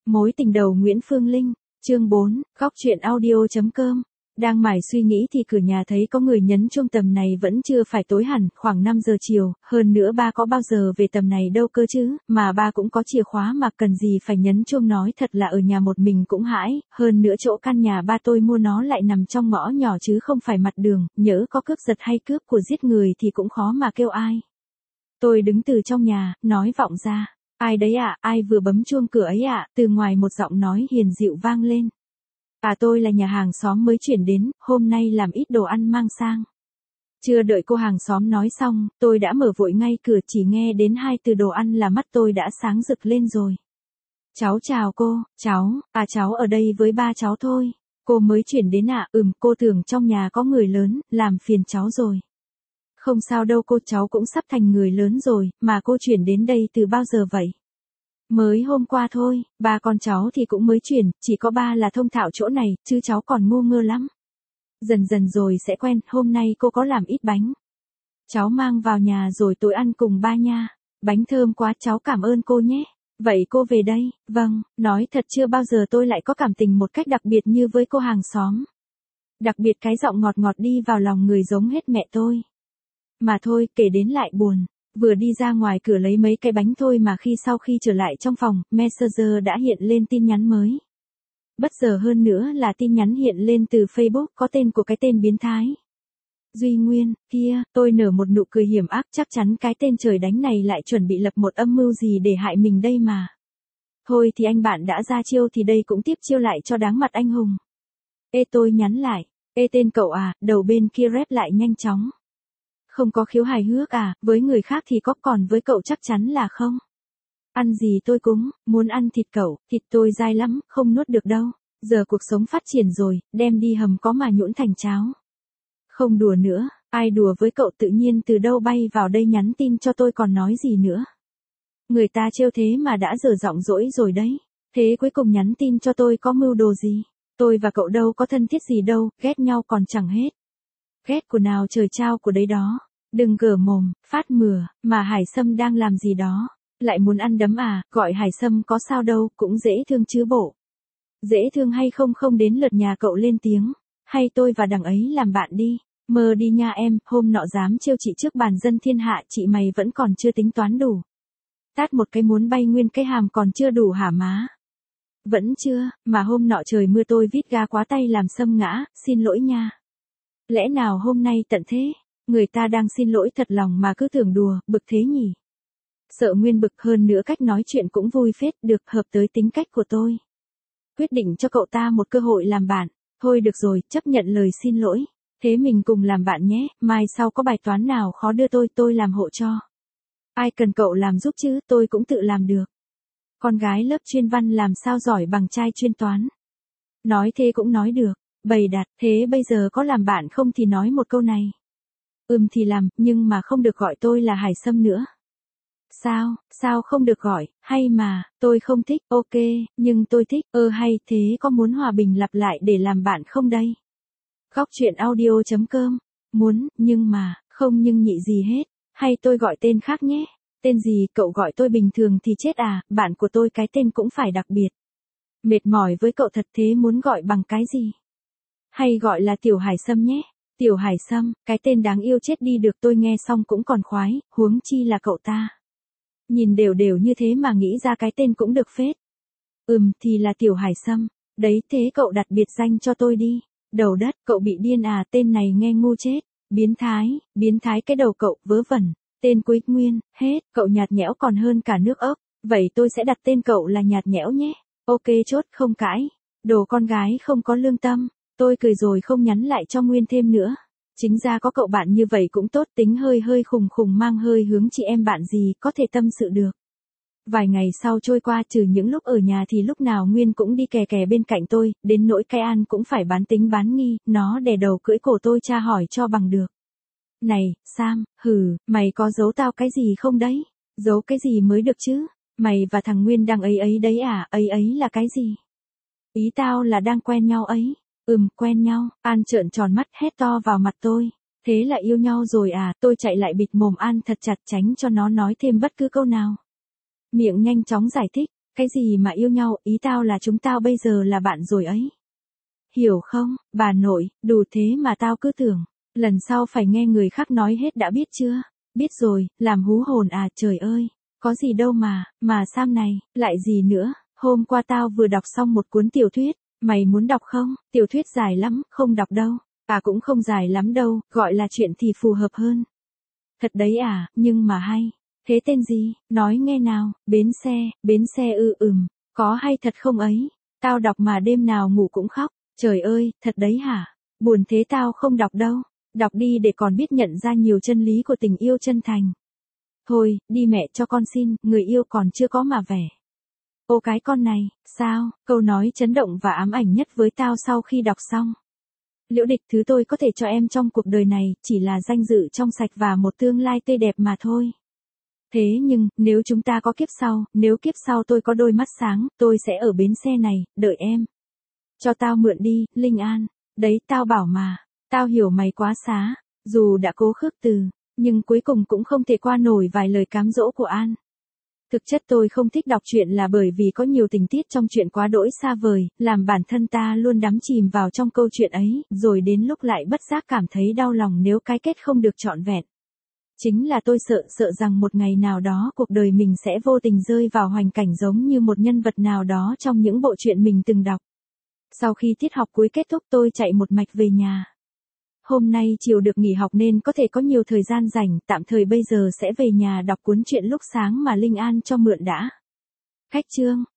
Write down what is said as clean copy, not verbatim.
Mối tình đầu Nguyễn Phương Linh, chương 4, góc truyện audio.com. Đang mải suy nghĩ thì cửa nhà thấy có người nhấn chuông, tầm này vẫn chưa phải tối hẳn, khoảng 5 giờ chiều, hơn nữa ba có bao giờ về tầm này đâu cơ chứ, mà ba cũng có chìa khóa mà cần gì phải nhấn chuông, nói thật là ở nhà một mình cũng hãi, hơn nữa chỗ căn nhà ba tôi mua nó lại nằm trong ngõ nhỏ chứ không phải mặt đường, nhỡ có cướp giật hay cướp của giết người thì cũng khó mà kêu ai. Tôi đứng từ trong nhà, nói vọng ra. Ai đấy ạ, ai vừa bấm chuông cửa ấy ạ, từ ngoài một giọng nói hiền dịu vang lên. Tôi là nhà hàng xóm mới chuyển đến, hôm nay làm ít đồ ăn mang sang. Chưa đợi cô hàng xóm nói xong, tôi đã mở vội ngay cửa, chỉ nghe đến 2 từ đồ ăn là mắt tôi đã sáng rực lên rồi. Cháu chào cô, cháu ở đây với ba cháu thôi. Cô mới chuyển đến ạ? Cô tưởng trong nhà có người lớn, làm phiền cháu rồi. Không sao đâu cô, cháu cũng sắp thành người lớn rồi, mà cô chuyển đến đây từ bao giờ vậy? Mới hôm qua thôi, ba con cháu thì cũng mới chuyển, chỉ có ba là thông thạo chỗ này, chứ cháu còn ngu ngơ lắm. Dần dần rồi sẽ quen, hôm nay cô có làm ít bánh. Cháu mang vào nhà rồi tối ăn cùng ba nha. Bánh thơm quá, cháu cảm ơn cô nhé. Vậy cô về đây, vâng, nói thật chưa bao giờ tôi lại có cảm tình một cách đặc biệt như với cô hàng xóm. Đặc biệt cái giọng ngọt ngọt đi vào lòng người giống hết mẹ tôi. Mà thôi, kể đến lại buồn. Vừa đi ra ngoài cửa lấy mấy cái bánh thôi mà sau khi trở lại trong phòng, Messenger đã hiện lên tin nhắn mới. Bất ngờ hơn nữa là tin nhắn hiện lên từ Facebook có tên của cái tên biến thái. Duy Nguyên, kia, tôi nở một nụ cười hiểm ác, chắc chắn cái tên trời đánh này lại chuẩn bị lập một âm mưu gì để hại mình đây mà. Thôi thì anh bạn đã ra chiêu thì đây cũng tiếp chiêu lại cho đáng mặt anh hùng. Tôi nhắn lại, tên cậu à, đầu bên kia rep lại nhanh chóng. Không có khiếu hài hước à, với người khác thì có, còn với cậu chắc chắn là không. Ăn gì tôi cũng, muốn ăn thịt cậu, thịt tôi dai lắm, không nuốt được đâu. Giờ cuộc sống phát triển rồi, đem đi hầm có mà nhũn thành cháo. Không đùa nữa, ai đùa với cậu, tự nhiên từ đâu bay vào đây nhắn tin cho tôi còn nói gì nữa. Người ta trêu thế mà đã dở giọng dỗi rồi đấy. Thế cuối cùng nhắn tin cho tôi có mưu đồ gì? Tôi và cậu đâu có thân thiết gì đâu, ghét nhau còn chẳng hết. Ghét của nào trời trao của đấy đó. Đừng gở mồm, phát mửa, mà Hải Sâm đang làm gì đó. Lại muốn ăn đấm à, gọi Hải Sâm có sao đâu, cũng dễ thương chứ bộ. Dễ thương hay không không đến lượt nhà cậu lên tiếng. Hay tôi và đằng ấy làm bạn đi. Mơ đi nha em, hôm nọ dám trêu chị trước bàn dân thiên hạ, chị mày vẫn còn chưa tính toán đủ. Tát một cái muốn bay nguyên cái hàm còn chưa đủ hả má? Vẫn chưa, mà hôm nọ trời mưa tôi vít ga quá tay làm Sâm ngã, xin lỗi nha. Lẽ nào hôm nay tận thế? Người ta đang xin lỗi thật lòng mà cứ tưởng đùa, bực thế nhỉ? Sợ Nguyên bực, hơn nữa cách nói chuyện cũng vui phết, được hợp tới tính cách của tôi. Quyết định cho cậu ta một cơ hội làm bạn. Thôi được rồi, chấp nhận lời xin lỗi. Thế mình cùng làm bạn nhé, mai sau có bài toán nào khó đưa tôi làm hộ cho. Ai cần cậu làm giúp chứ, tôi cũng tự làm được. Con gái lớp chuyên văn làm sao giỏi bằng trai chuyên toán. Nói thế cũng nói được, bày đặt, thế bây giờ có làm bạn không thì nói một câu này. Thì làm, nhưng mà không được gọi tôi là Hải Sâm nữa. Sao không được gọi, hay mà, tôi không thích, ok, nhưng tôi thích, hay thế có muốn hòa bình lặp lại để làm bạn không đây? Góc truyện audio.com, muốn, nhưng mà, không nhưng nhị gì hết, hay tôi gọi tên khác nhé, tên gì, cậu gọi tôi bình thường thì chết à, bạn của tôi cái tên cũng phải đặc biệt. Mệt mỏi với cậu thật, thế muốn gọi bằng cái gì? Hay gọi là Tiểu Hải Sâm nhé. Tiểu Hải Sâm, cái tên đáng yêu chết đi được, tôi nghe xong cũng còn khoái, huống chi là cậu ta. Nhìn đều đều như thế mà nghĩ ra cái tên cũng được phết. Thì là Tiểu Hải Sâm, đấy thế cậu đặt biệt danh cho tôi đi. Đầu đất, cậu bị điên à, tên này nghe ngu chết. Biến thái cái đầu cậu, vớ vẩn. Tên Quý Nguyên, hết, cậu nhạt nhẽo còn hơn cả nước ốc. Vậy tôi sẽ đặt tên cậu là nhạt nhẽo nhé. Ok chốt, không cãi. Đồ con gái không có lương tâm. Tôi cười rồi không nhắn lại cho Nguyên thêm nữa. Chính ra có cậu bạn như vậy cũng tốt, tính hơi khùng mang hơi hướng chị em bạn gì, có thể tâm sự được. Vài ngày sau trôi qua, trừ những lúc ở nhà thì lúc nào Nguyên cũng đi kè bên cạnh tôi, đến nỗi cái An cũng phải bán tính bán nghi, nó đè đầu cưỡi cổ tôi tra hỏi cho bằng được. Này, Sam, mày có giấu tao cái gì không đấy? Giấu cái gì mới được chứ? Mày và thằng Nguyên đang ấy đấy à, ấy là cái gì? Ý tao là đang quen nhau ấy. Quen nhau, An trợn tròn mắt hét to vào mặt tôi. Thế là yêu nhau rồi à, tôi chạy lại bịt mồm An thật chặt tránh cho nó nói thêm bất cứ câu nào. Miệng nhanh chóng giải thích, Cái gì mà yêu nhau, ý tao là chúng tao bây giờ là bạn rồi ấy. Hiểu không, bà nội, đủ thế mà tao cứ tưởng, lần sau phải nghe người khác nói hết đã biết chưa? Biết rồi, làm hú hồn à, trời ơi, có gì đâu mà Sam này, lại gì nữa, hôm qua tao vừa đọc xong một cuốn tiểu thuyết, mày muốn đọc không? Tiểu thuyết dài lắm, không đọc đâu, cũng không dài lắm đâu, gọi là chuyện thì phù hợp hơn. Thật đấy à, nhưng mà hay. Thế tên gì, nói nghe nào, bến xe có hay thật không ấy? Tao đọc mà đêm nào ngủ cũng khóc, trời ơi, thật đấy hả? Buồn thế tao không đọc đâu, đọc đi để còn biết nhận ra nhiều chân lý của tình yêu chân thành. Thôi, đi mẹ cho con xin, người yêu còn chưa có mà vẻ. Ô cái con này, sao, câu nói chấn động và ám ảnh nhất với tao sau khi đọc xong. Liễu Địch, thứ tôi có thể cho em trong cuộc đời này, chỉ là danh dự trong sạch và một tương lai tươi đẹp mà thôi. Thế nhưng, nếu chúng ta có kiếp sau, nếu kiếp sau tôi có đôi mắt sáng, tôi sẽ ở bến xe này, đợi em. Cho tao mượn đi, Linh An. Đấy, tao bảo mà, tao hiểu mày quá xá, dù đã cố khước từ, nhưng cuối cùng cũng không thể qua nổi vài lời cám dỗ của An. Thực chất tôi không thích đọc truyện là bởi vì có nhiều tình tiết trong truyện quá đỗi xa vời, làm bản thân ta luôn đắm chìm vào trong câu chuyện ấy, rồi đến lúc lại bất giác cảm thấy đau lòng nếu cái kết không được trọn vẹn. Chính là tôi sợ rằng một ngày nào đó cuộc đời mình sẽ vô tình rơi vào hoàn cảnh giống như một nhân vật nào đó trong những bộ truyện mình từng đọc. Sau khi tiết học cuối kết thúc tôi chạy một mạch về nhà. Hôm nay chiều được nghỉ học nên có thể có nhiều thời gian rảnh, tạm thời bây giờ sẽ về nhà đọc cuốn truyện lúc sáng mà Linh An cho mượn đã. Khách chương